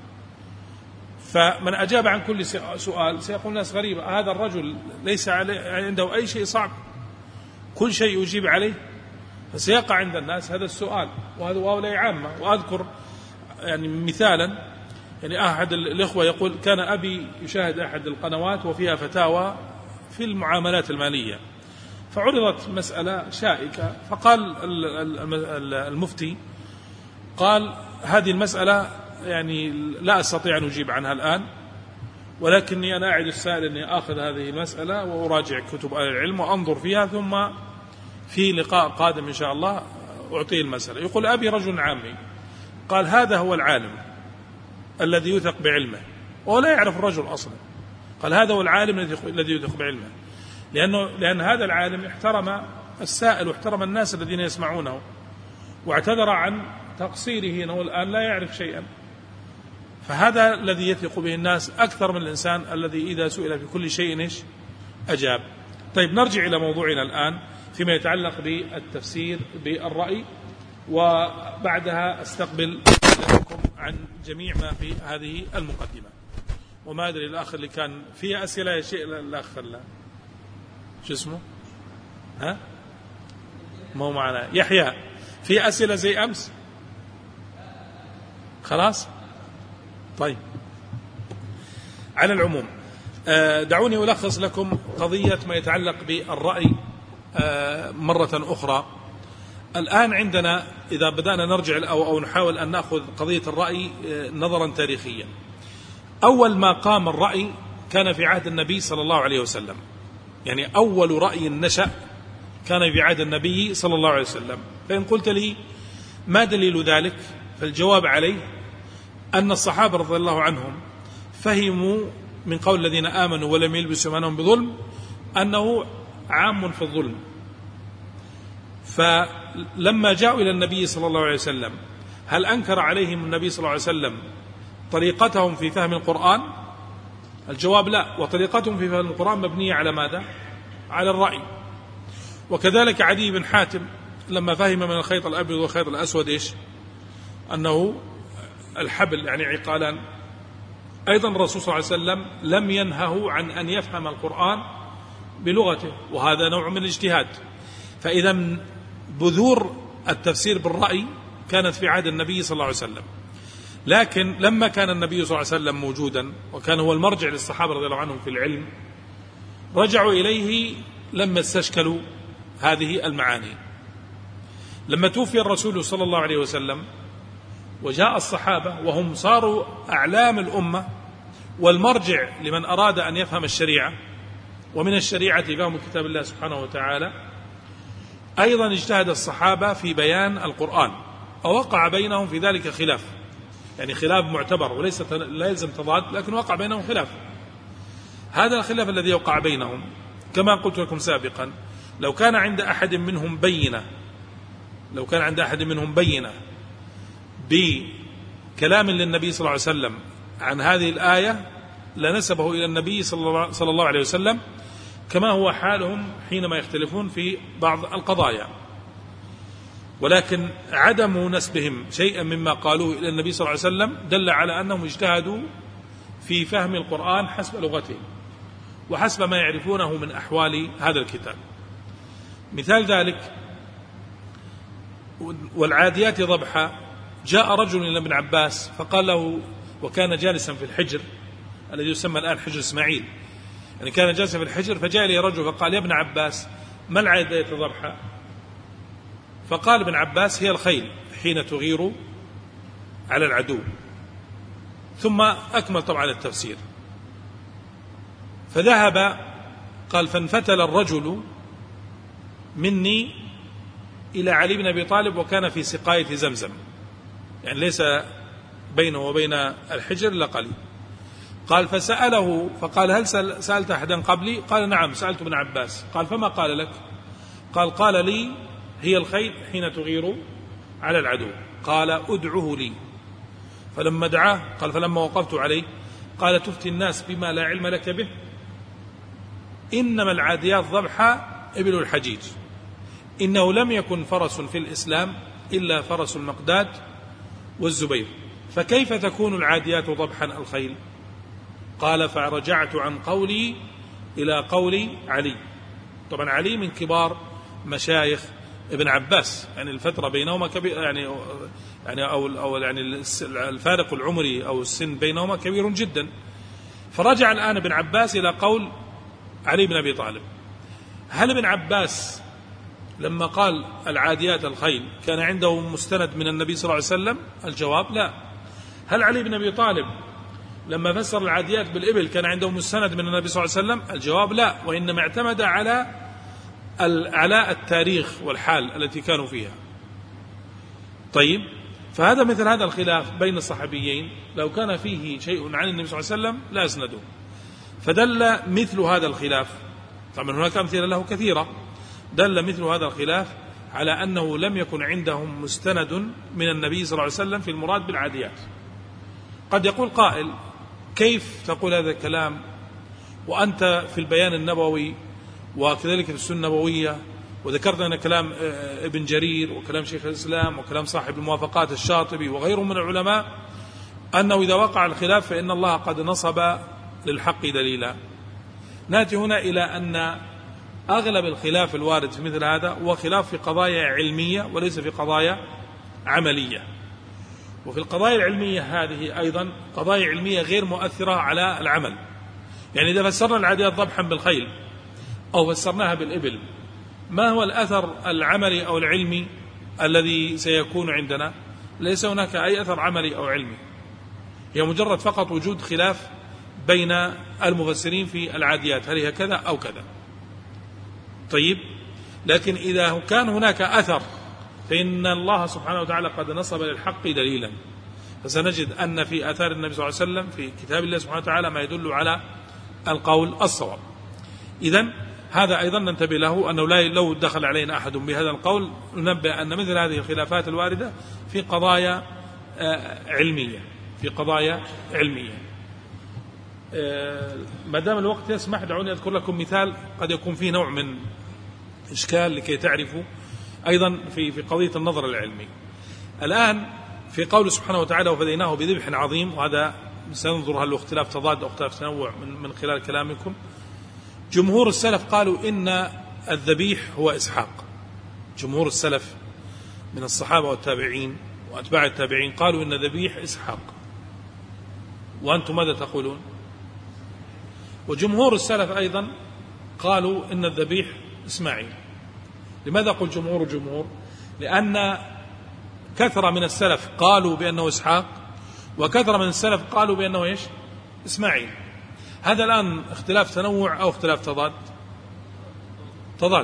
فمن أجاب عن كل سؤال سيقول الناس غريبة، هذا الرجل ليس عنده أي شيء صعب، كل شيء يجيب عليه، فسيقع عند الناس هذا السؤال. وهذا ولا عامة. وأذكر يعني مثالا، يعني أحد الإخوة يقول كان أبي يشاهد أحد القنوات وفيها فتاوى في المعاملات المالية، فعرضت مسألة شائكة، فقال المفتي قال هذه المسألة يعني لا أستطيع أن أجيب عنها الآن، ولكني أنا أعد السائل أني أخذ هذه المسألة وأراجع كتب أهل العلم وأنظر فيها، ثم في لقاء قادم إن شاء الله أعطيه المسألة. يقول أبي رجل عامي. قال هذا هو العالم الذي يثق بعلمه، ولا يعرف الرجل أصلا. قال هذا هو العالم الذي يثق بعلمه، لأنه لأن هذا العالم احترم السائل واحترم الناس الذين يسمعونه، واعتذر عن تقصيره أنه الآن لا يعرف شيئا. فهذا الذي يثق به الناس أكثر من الإنسان الذي إذا سئل في كل شيء إيش أجاب. طيب نرجع إلى موضوعنا الآن فيما يتعلق بالتفسير بالرأي، وبعدها استقبل لكم عن جميع ما في هذه المقدمة. وما أدري الآخر اللي كان فيها أسئلة يا شيء الآخر لا شو اسمه ها ما هو معنا يحيى في أسئلة زي أمس خلاص. طيب على العموم دعوني ألخص لكم قضية ما يتعلق بالرأي مرة أخرى. الآن عندنا إذا بدأنا نرجع أو, أو نحاول أن نأخذ قضية الرأي نظرا تاريخيا، أول ما قام الرأي كان في عهد النبي صلى الله عليه وسلم، يعني أول رأي نشأ كان في عهد النبي صلى الله عليه وسلم. فإن قلت لي ما دليل ذلك، فالجواب عليه أن الصحابة رضي الله عنهم فهموا من قول الذين آمنوا ولم يلبسوا إيمانهم بظلم أنه عام في الظلم. فلما جاءوا إلى النبي صلى الله عليه وسلم هل أنكر عليهم النبي صلى الله عليه وسلم طريقتهم في فهم القرآن؟ الجواب لا، وطريقتهم في فهم القرآن مبنية على ماذا؟ على الرأي. وكذلك عدي بن حاتم لما فهم من الخيط الأبيض والخيط الأسود إيش؟ أنه الحبل يعني عقالان. أيضا الرسول صلى الله عليه وسلم لم ينهه عن أن يفهم القرآن بلغته، وهذا نوع من الاجتهاد. فإذا بذور التفسير بالرأي كانت في عهد النبي صلى الله عليه وسلم، لكن لما كان النبي صلى الله عليه وسلم موجودا وكان هو المرجع للصحابة رضي الله عنهم في العلم، رجعوا إليه لما استشكلوا هذه المعاني. لما توفي الرسول صلى الله عليه وسلم وجاء الصحابة وهم صاروا أعلام الأمة والمرجع لمن أراد أن يفهم الشريعة، ومن الشريعة فهم كتاب الله سبحانه وتعالى، أيضا اجتهد الصحابة في بيان القرآن، ووقع بينهم في ذلك خلاف، يعني خلاف معتبر وليس لا يلزم تضاد، لكن وقع بينهم خلاف. هذا الخلاف الذي وقع بينهم كما قلت لكم سابقا، لو كان عند أحد منهم بينة لو كان عند أحد منهم بينة بكلام للنبي صلى الله عليه وسلم عن هذه الآية لنسبه إلى النبي صلى الله عليه وسلم، كما هو حالهم حينما يختلفون في بعض القضايا. ولكن عدم نسبهم شيئا مما قالوه إلى النبي صلى الله عليه وسلم دل على أنهم اجتهدوا في فهم القرآن حسب لغتهم وحسب ما يعرفونه من أحوال هذا الكتاب. مثال ذلك والعاديات ضبحا، جاء رجل إلى ابن عباس فقال له، وكان جالسا في الحجر الذي يسمى الآن حجر إسماعيل، يعني كان جالسا في الحجر، فجاء إليه رجل فقال: يا ابن عباس ما العاديات ضبحا؟ فقال ابن عباس: هي الخيل حين تغير على العدو. ثم أكمل طبعا التفسير. فذهب قال فانفتل الرجل مني إلى علي بن أبي طالب وكان في سقاية زمزم، يعني ليس بينه وبين الحجر إلا قليل. قال فسأله فقال: هل سألت أحدا قبلي؟ قال: نعم سألت ابن عباس. قال: فما قال لك؟ قال: قال لي هي الخيل حين تغير على العدو. قال: أدعه لي. فلما دعاه قال: فلما وقفت عليه قال: تفتي الناس بما لا علم لك به، إنما العاديات ضبحا إبل الحجيج، إنه لم يكن فرس في الإسلام إلا فرس المقداد والزبير، فكيف تكون العاديات ضبحا الخيل؟ قال: فرجعت عن قولي إلى قول علي. طبعا علي من كبار مشايخ ابن عباس، يعني الفترة بينهما كبير، يعني يعني أو أو يعني الفارق العمري أو السن بينهما كبير جدا. فرجع الآن ابن عباس إلى قول علي بن أبي طالب. هل ابن عباس لما قال العاديات الخيل كان عنده مستند من النبي صلى الله عليه وسلم؟ الجواب لا. هل علي بن أبي طالب لما فسر العاديات بالإبل كان عنده مستند من النبي صلى الله عليه وسلم؟ الجواب لا، وإنما اعتمد على على التاريخ والحال التي كانوا فيها. طيب، فهذا مثل هذا الخلاف بين الصحابيين لو كان فيه شيء عن النبي صلى الله عليه وسلم لا أسنده. فدل مثل هذا الخلاف، طبعا هناك أمثلة له كثيرة، دل مثل هذا الخلاف على أنه لم يكن عندهم مستند من النبي صلى الله عليه وسلم في المراد بالعاديات. قد يقول قائل: كيف تقول هذا الكلام وأنت في البيان النبوي وكذلك في السنة النبوية. وذكرنا أن كلام ابن جرير وكلام شيخ الإسلام وكلام صاحب الموافقات الشاطبي وغيره من العلماء أنه إذا وقع الخلاف فإن الله قد نصب للحق دليلا. نأتي هنا إلى أن أغلب الخلاف الوارد في مثل هذا هو خلاف في قضايا علمية وليس في قضايا عملية. وفي القضايا العلمية هذه أيضا قضايا علمية غير مؤثرة على العمل. يعني إذا فسرنا العاديات ضبحا بالخيل أو فسرناها بالإبل، ما هو الأثر العملي أو العلمي الذي سيكون عندنا؟ ليس هناك أي أثر عملي أو علمي، هي مجرد فقط وجود خلاف بين المفسرين في العاديات، هل هي كذا أو كذا. طيب، لكن إذا كان هناك أثر فإن الله سبحانه وتعالى قد نصب للحق دليلا، فسنجد أن في آثار النبي صلى الله عليه وسلم في كتاب الله سبحانه وتعالى ما يدل على القول الصواب. إذن هذا أيضا ننتبه له، أنه لا لو دخل علينا أحد بهذا القول ننبه أن مثل هذه الخلافات الواردة في قضايا علمية في قضايا علمية. ما دام الوقت يسمح دعوني أذكر لكم مثال قد يكون فيه نوع من إشكال لكي تعرفوا أيضا في في قضية النظر العلمي. الآن في قول سبحانه وتعالى وفديناه بذبح عظيم، وهذا سننظر هل اختلاف تضاد أو اختلاف تنوع من, من خلال كلامكم. جمهور السلف قالوا إن الذبيح هو إسحاق. جمهور السلف من الصحابة والتابعين وأتباع التابعين قالوا إن الذبيح إسحاق. وأنتم ماذا تقولون؟ وجمهور السلف أيضا قالوا إن الذبيح إسماعيل. لماذا قل جمهور جمهور؟ لأن كثرة من السلف قالوا بأنه إسحاق، وكثرة من السلف قالوا بأنه إيش؟ إسماعيل. هذا الآن اختلاف تنوع أو اختلاف تضاد؟ تضاد،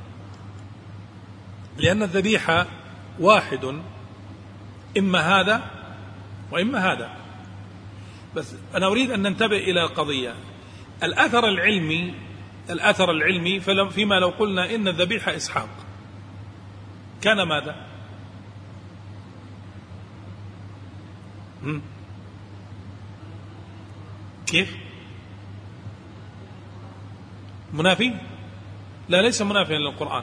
لأن الذبيحة واحد، إما هذا وإما هذا. بس أنا أريد أن ننتبه إلى القضية الأثر العلمي. الأثر العلمي فيما لو قلنا إن الذبيحة إسحاق كان ماذا؟ هم؟ كيف؟ منافي؟ لا، ليس منافيا للقرآن.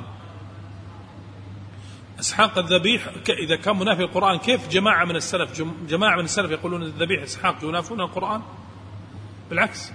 إسحاق الذبيح إذا كان منافي للقرآن كيف جماعة من السلف جماعة من السلف يقولون الذبيح إسحاق ينافون القرآن؟ بالعكس.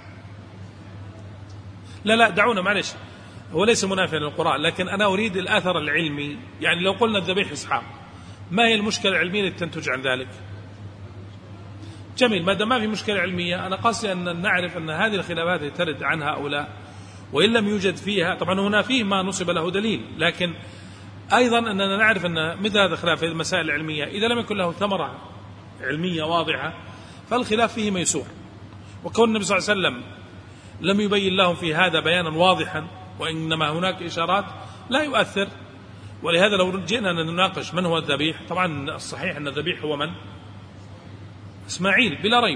لا لا دعونا معلش، هو ليس منافيا للقرآن، لكن أنا أريد الأثر العلمي. يعني لو قلنا الذبيح إسحاق، ما هي المشكلة العلمية التي تنتج عن ذلك؟ جميل، ما دام ما في مشكلة علمية، أنا قصدي أن نعرف أن هذه الخلافات ترد عن هؤلاء وإن لم يوجد فيها، طبعا هنا فيه ما نصب له دليل، لكن أيضا أننا نعرف أن مثل هذا الخلاف في المسائل العلمية إذا لم يكن له ثمرة علمية واضحة فالخلاف فيه ميسور. وكون النبي صلى الله عليه وسلم لم يبين لهم في هذا بيانا واضحا وإنما هناك إشارات لا يؤثر. ولهذا لو جئنا نناقش من هو الذبيح، طبعا الصحيح أن الذبيح هو من؟ إسماعيل بلا ريب.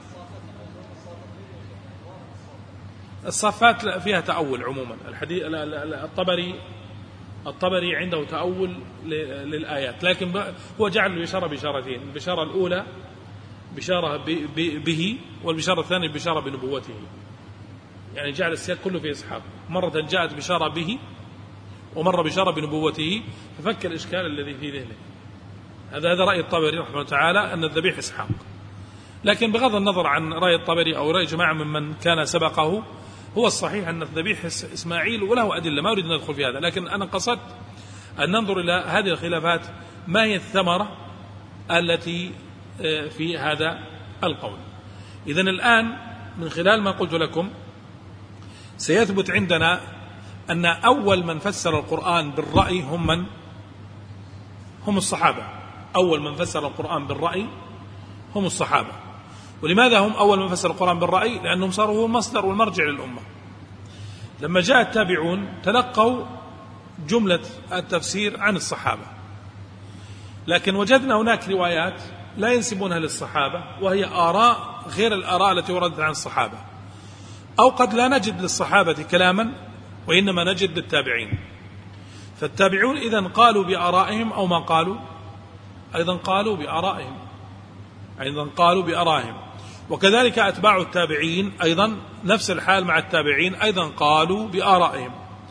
الصفات فيها تأول عموما. الحديث الطبري الطبري عنده تأول للآيات، لكن هو جعل البشارة بشارتين: البشارة الأولى بشارة به، والبشارة الثانية بشارة بنبوته. يعني جعل السياق كله في إسحاق، مرة جاءت بشارة به ومرة بشارة بنبوته، ففك الإشكال الذي في ذهنه. هذا هذا رأي الطبري رحمه الله تعالى أن الذبيح إسحاق. لكن بغض النظر عن رأي الطبري أو رأي جماعة ممن كان سبقه، هو الصحيح أن الذبيح إسماعيل، وله أدلة ما أريد أن ندخل في هذا، لكن أنا قصدت أن ننظر إلى هذه الخلافات ما هي الثمرة التي في هذا القول. إذن الآن من خلال ما قلت لكم سيثبت عندنا أن أول من فسر القرآن بالرأي هم من؟ هم الصحابة. أول من فسر القرآن بالرأي هم الصحابة. ولماذا هم أول من فسر القرآن بالرأي؟ لأنهم صاروا هو المصدر والمرجع للأمة. لما جاء التابعون تلقوا جملة التفسير عن الصحابة، لكن وجدنا هناك روايات لا ينسبونها للصحابة، وهي آراء غير الآراء التي وردت عن الصحابة، أو قد لا نجد للصحابة كلاما وإنما نجد للتابعين. فالتابعون إذن قالوا بآرائهم أو ما قالوا؟ أيضا قالوا بآرائهم أيضا قالوا بآرائهم. وكذلك أتباع التابعين أيضا نفس الحال مع التابعين، أيضا قالوا بآرائهم.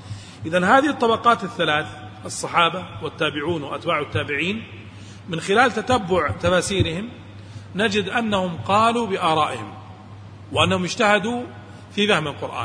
إذن هذه الطبقات الثلاث، الصحابة والتابعون وأتباع التابعين، من خلال تتبع تفاسيرهم نجد أنهم قالوا بآرائهم وأنهم اجتهدوا في فهم القرآن.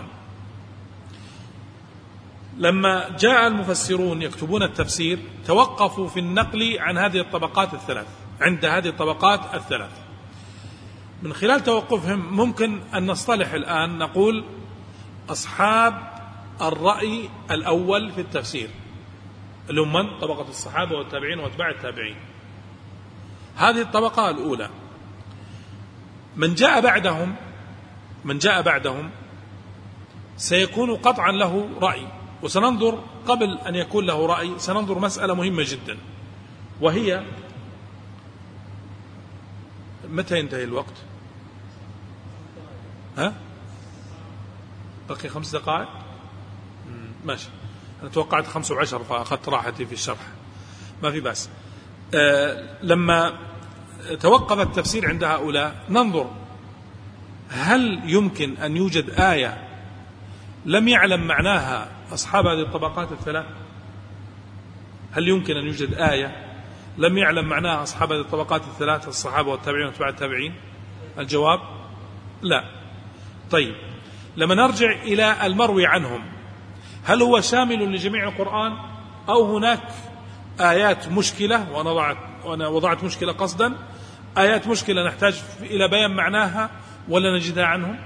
لما جاء المفسرون يكتبون التفسير توقفوا في النقل عن هذه الطبقات الثلاث، عند هذه الطبقات الثلاث. من خلال توقفهم ممكن أن نصطلح الآن نقول أصحاب الرأي الأول في التفسير، اللي هم من؟ طبقة الصحابة والتابعين واتباع التابعين. هذه الطبقة الأولى. من جاء بعدهم من جاء بعدهم سيكون قطعا له رأي، وسننظر قبل أن يكون له رأي سننظر مسألة مهمة جدا، وهي متى ينتهي الوقت؟ ها؟ بقي خمس دقائق؟ ماشي، أنا توقعت خمس وعشر فأخذت راحتي في الشرح، ما في بأس. أه لما توقف التفسير عند هؤلاء ننظر هل يمكن أن يوجد آية لم يعلم معناها أصحاب هذه الطبقات الثلاث؟ هل يمكن أن يوجد آية لم يعلم معناها أصحاب هذه الطبقات الثلاث، الصحابة والتابعين واتباع التابعين؟ الجواب لا. طيب، لما نرجع إلى المروي عنهم، هل هو شامل لجميع القرآن أو هناك آيات مشكلة، وأنا وضعت, وأنا وضعت مشكلة قصدا، آيات مشكلة نحتاج إلى بيان معناها ولا نجدها عنهم؟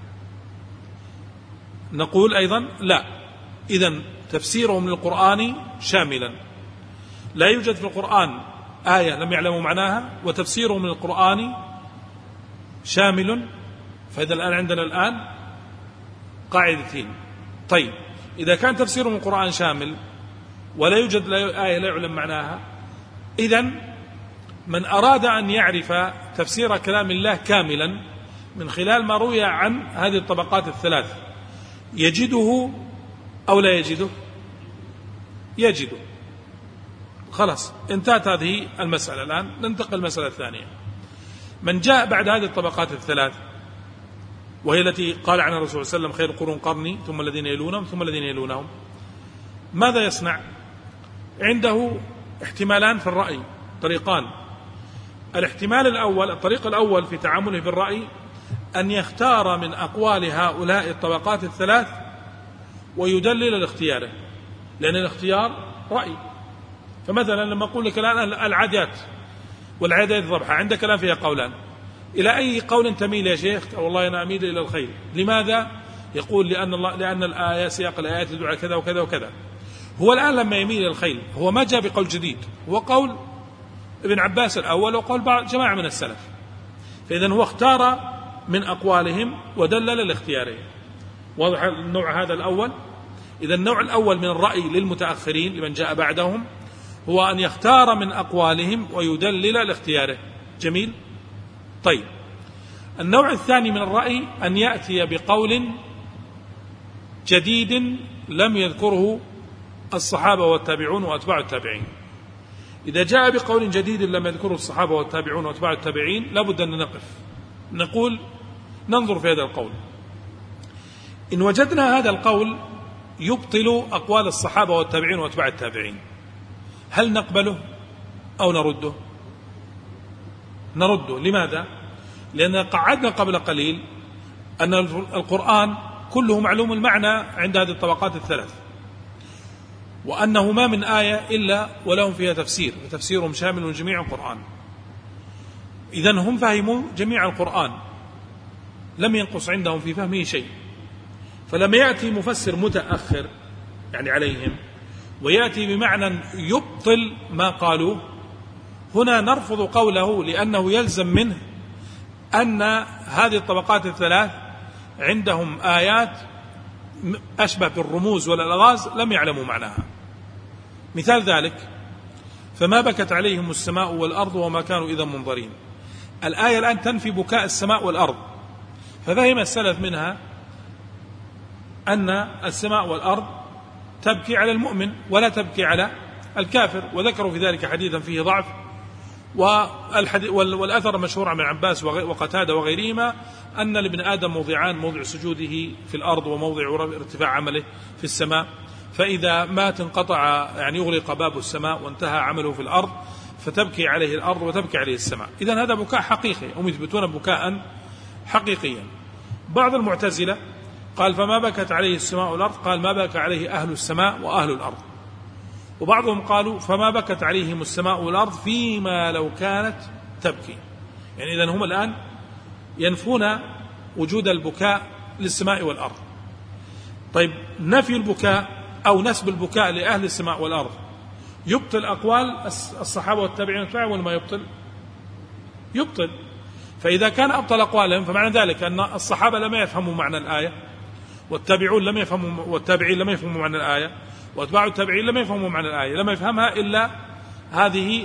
نقول أيضا لا. إذن تفسيرهم للقرآن شاملا، لا يوجد في القرآن آية لم يعلموا معناها، وتفسيرهم للقرآن شامل. فإذا الآن عندنا الآن قاعدتين. طيب، إذا كان تفسيرهم للقرآن شامل ولا يوجد آية لا يعلم معناها، إذن من أراد أن يعرف تفسير كلام الله كاملا من خلال ما روي عن هذه الطبقات الثلاث يجده أو لا يجده؟ يجده. خلاص، انتهت هذه المسألة. الآن ننتقل المسألة الثانية. من جاء بعد هذه الطبقات الثلاث، وهي التي قال عنها الرسول صلى الله عليه وسلم: خير القرون قرني ثم الذين يلونهم ثم الذين يلونهم، ماذا يصنع؟ عنده احتمالان في الرأي، طريقان. الاحتمال الأول، الطريق الأول في تعامله بالرأي، أن يختار من أقوال هؤلاء الطبقات الثلاث ويدلل الاختيار، لأن الاختيار رأي. فمثلا لما أقول لك الآن العادات والعادات ضبحة، عندك كلام فيها قولان، إلى أي قول تميل يا شيخ؟ والله أنا أميل إلى الخير. لماذا؟ يقول لأن الله لأن الآية سياق الآيات يدل على كذا وكذا وكذا. هو الآن لما يميل إلى الخير هو ما جاء بقول جديد، هو قول ابن عباس الأول وقول بعض جماعة من السلف، فإذا هو اختار من أقوالهم ودلل الاختيارين. واضح النوع هذا الأول؟ إذا النوع الأول من الرأي للمتأخرين لمن جاء بعدهم هو أن يختار من أقوالهم ويدلل الاختياره. جميل. طيب، النوع الثاني من الرأي أن يأتي بقول جديد لم يذكره الصحابة والتابعون وأتباع التابعين. إذا جاء بقول جديد لم يذكره الصحابة والتابعون وأتباع التابعين لابد أن نقف، نقول ننظر في هذا القول. إن وجدنا هذا القول يبطل أقوال الصحابة والتابعين وأتباع التابعين، هل نقبله أو نرده؟ نرده. لماذا؟ لأن قعدنا قبل قليل أن القرآن كله معلوم المعنى عند هذه الطبقات الثلاث، وأنه ما من آية إلا ولهم فيها تفسير، وتفسيرهم شامل من جميع القرآن. إذن هم فهموا جميع القرآن، لم ينقص عندهم في فهمه شيء. فلما يأتي مفسر متأخر يعني عليهم ويأتي بمعنى يبطل ما قالوه، هنا نرفض قوله، لأنه يلزم منه أن هذه الطبقات الثلاث عندهم آيات أشبه بالرموز والألغاز لم يعلموا معناها. مثال ذلك: فما بكت عليهم السماء والأرض وما كانوا إذا منظرين. الآية الآن تنفي بكاء السماء والأرض، ففهم السلف منها أن السماء والأرض تبكي على المؤمن ولا تبكي على الكافر، وذكروا في ذلك حديثا فيه ضعف، والأثر مشهور عن عباس وقتادة وغيرهما أن لابن آدم موضعان: موضع سجوده في الأرض وموضع ارتفاع عمله في السماء. فإذا مات انقطع يعني يغلق باب السماء وانتهى عمله في الأرض، فتبكي عليه الأرض وتبكي عليه السماء. إذن هذا بكاء حقيقي، هم يثبتون بكاء حقيقيا. بعض المعتزلة قال فما بكت عليه السماء والأرض، قال ما بكى عليه أهل السماء وأهل الأرض. وبعضهم قالوا فما بكت عليهم السماء والأرض فيما لو كانت تبكي. يعني إذن هم الآن ينفون وجود البكاء للسماء والأرض. طيب نفي البكاء أو نسب البكاء لأهل السماء والأرض يبطل أقوال الصحابة والتابعين ولا ما يبطل؟ يبطل. فإذا كان أبطل أقوالهم فمعنى ذلك أن الصحابة لم يفهموا معنى الآية، والتابعون لم يفهموا والتابعين لم يفهموا معنى الآية، وأتباع التابعين لم يفهموا معنى الآية، لم يفهمها إلا هذه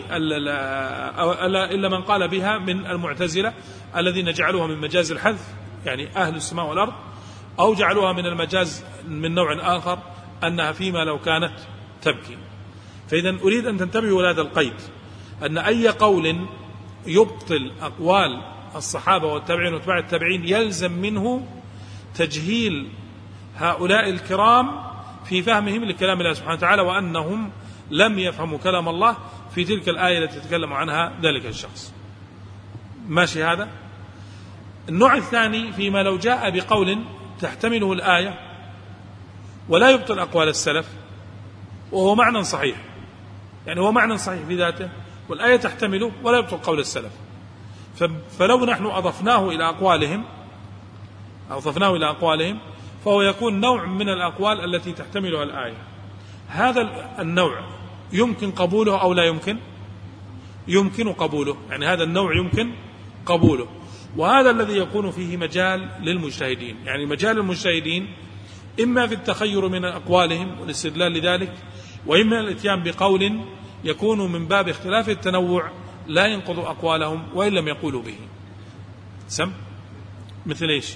إلا من قال بها من المعتزلة الذين جعلوها من مجاز الحذف يعني أهل السماء والأرض، أو جعلوها من المجاز من نوع آخر أنها فيما لو كانت تبكي. فإذا أريد أن تنتبهوا لهذا القيد، أن أي قول يبطل أقوال الصحابة والتابعين واتباع التابعين يلزم منه تجهيل هؤلاء الكرام في فهمهم لكلام الله سبحانه وتعالى، وأنهم لم يفهموا كلام الله في تلك الآية التي تتكلم عنها ذلك الشخص. ماشي هذا؟ النوع الثاني فيما لو جاء بقول تحتمله الآية ولا يبطل أقوال السلف، وهو معنى صحيح، يعني هو معنى صحيح في ذاته والآية تحتمله ولا يبطل قول السلف، فلو نحن أضفناه إلى أقوالهم أضفناه إلى أقوالهم فهو يكون نوع من الأقوال التي تحتملها الآية. هذا النوع يمكن قبوله أو لا يمكن؟ يمكن قبوله، يعني هذا النوع يمكن قبوله، وهذا الذي يكون فيه مجال للمجتهدين. يعني مجال المجتهدين إما في التخير من أقوالهم والاستدلال لذلك، وإما الاتيان بقول يكون من باب اختلاف التنوع لا ينقض أقوالهم وإن لم يقولوا به. سم مثل إيش؟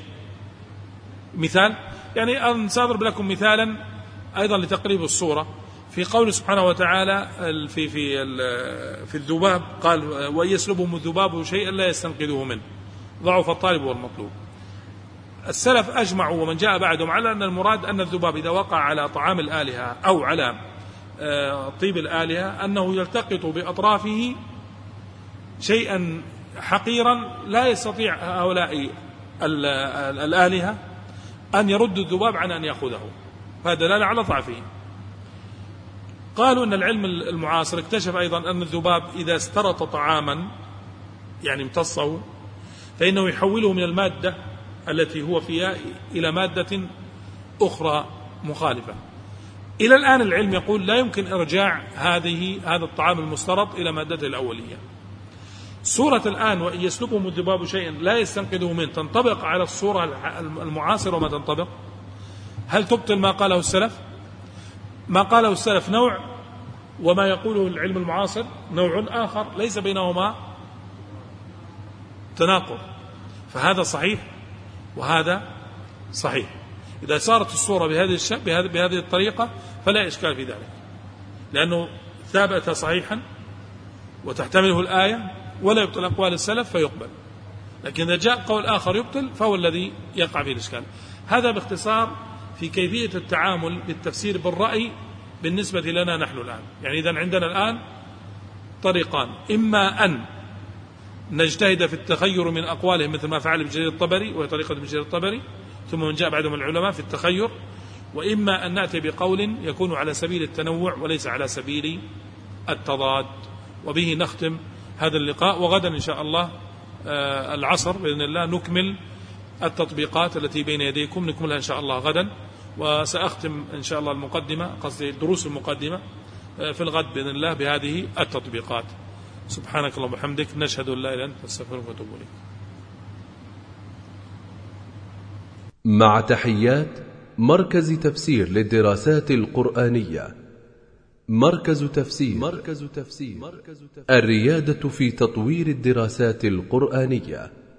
مثال، يعني أن سأضرب لكم مثالا أيضا لتقريب الصورة في قول سبحانه وتعالى في في في الذباب، قال وإن يسلبهم الذباب شيئا لا يستنقذوه منه ضعف الطالب والمطلوب. السلف أجمعوا ومن جاء بعدهم على أن المراد أن الذباب إذا وقع على طعام الآلهة أو على طيب الآلهة أنه يلتقط بأطرافه شيئا حقيرا لا يستطيع هؤلاء الآلهة أن يردوا الذباب عن أن يأخذه، هذا دلالة على ضعفه. قالوا أن العلم المعاصر اكتشف أيضا أن الذباب إذا استرط طعاما يعني امتصه فإنه يحوله من المادة التي هو فيها إلى مادة أخرى مخالفة. إلى الآن العلم يقول لا يمكن إرجاع هذه هذا الطعام المسترط إلى مادته الأولية. سورة الآن وإن يسلبهم الذباب شيئا لا يستنقذوه منه تنطبق على الصورة المعاصرة وما تنطبق؟ هل تبطل ما قاله السلف؟ ما قاله السلف نوع، وما يقوله العلم المعاصر نوع آخر، ليس بينهما تناقض، فهذا صحيح وهذا صحيح. إذا صارت الصورة بهذه بهذه الطريقة فلا إشكال في ذلك، لأنه ثابت صحيحا وتحتمله الآية ولا يبطل أقوال السلف فيقبل. لكن إذا جاء قول آخر يبطل فهو الذي يقع فيه الإشكال. هذا باختصار في كيفية التعامل بالتفسير بالرأي بالنسبة لنا نحن الآن. يعني إذن عندنا الآن طريقان، إما أن نجتهد في التخير من أقوالهم مثل ما فعل ابن جرير الطبري وهي طريقة ابن جرير الطبري ثم من جاء بعدهم العلماء في التخير، وإما أن نأتي بقول يكون على سبيل التنوع وليس على سبيل التضاد. وبه نختم هذا اللقاء، وغدا إن شاء الله العصر بإذن الله نكمل التطبيقات التي بين يديكم، نكملها إن شاء الله غدا. وسأختم إن شاء الله المقدمة، قصدي دروس المقدمة في الغد بإذن الله بهذه التطبيقات. سبحانك اللهم وبحمدك، نشهد أن لا إله إلا أنت، نستغفرك ونتوب إليك. مع تحيات مركز تفسير للدراسات القرآنية. مركز تفسير. مركز تفسير. الريادة في تطوير الدراسات القرآنية.